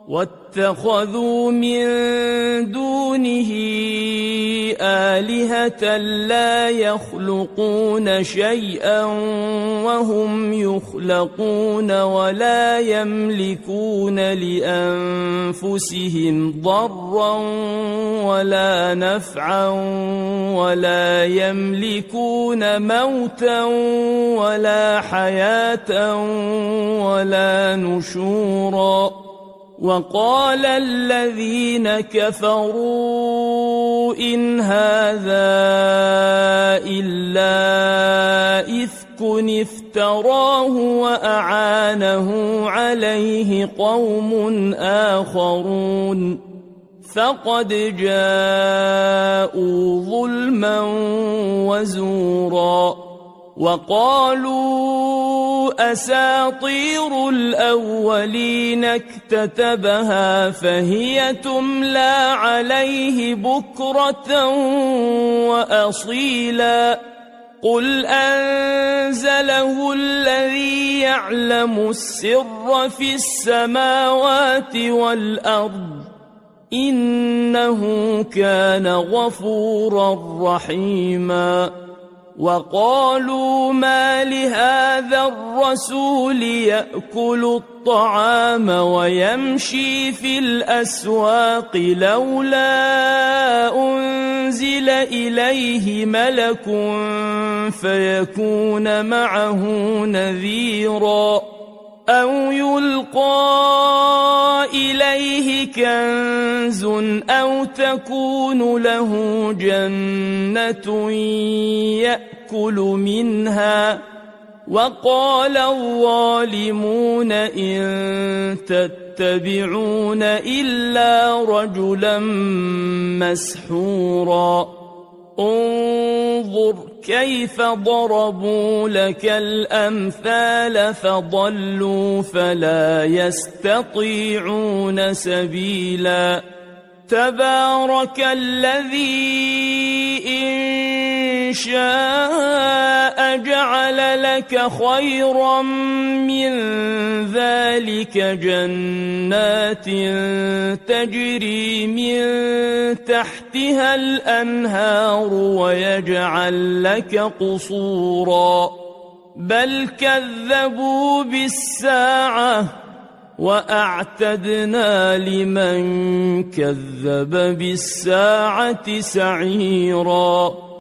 واتخذوا من دونه آلهة لا يخلقون شيئا وهم يخلقون ولا يملكون لأنفسهم ضرا ولا نفعا ولا يملكون موتا ولا حياة ولا نشورا. وقال الذين كفروا إن هذا إلا إفك افتراه وأعانه عليه قوم آخرون فقد جاءوا ظلما وزورا. وقالوا أساطير الأولين اكتتبها فهي تملى عليه بكرة وأصيلا. قل أنزله الذي يعلم السر في السماوات والأرض إنه كان غفورا رحيما. وقالوا ما لهذا الرسول يأكل الطعام ويمشي في الأسواق لولا أنزل إليه ملك فيكون معه نذيرا أو يلقى إليه كنز أو تكون له جنة يأكل منها. وقال الظالمون إن تتبعون إلا رجلا مسحورا. انظر كيف ضربوا لك الأمثال فضلوا فلا يستطيعون سبيلا. تبارك الذي إن شاء جعل لك خيرا من ذلك جنات تجري من تحتها الأنهار ويجعل لك قصورا بل كذبوا بالساعة وأعتدنا لمن كذب بالساعة سعيرا.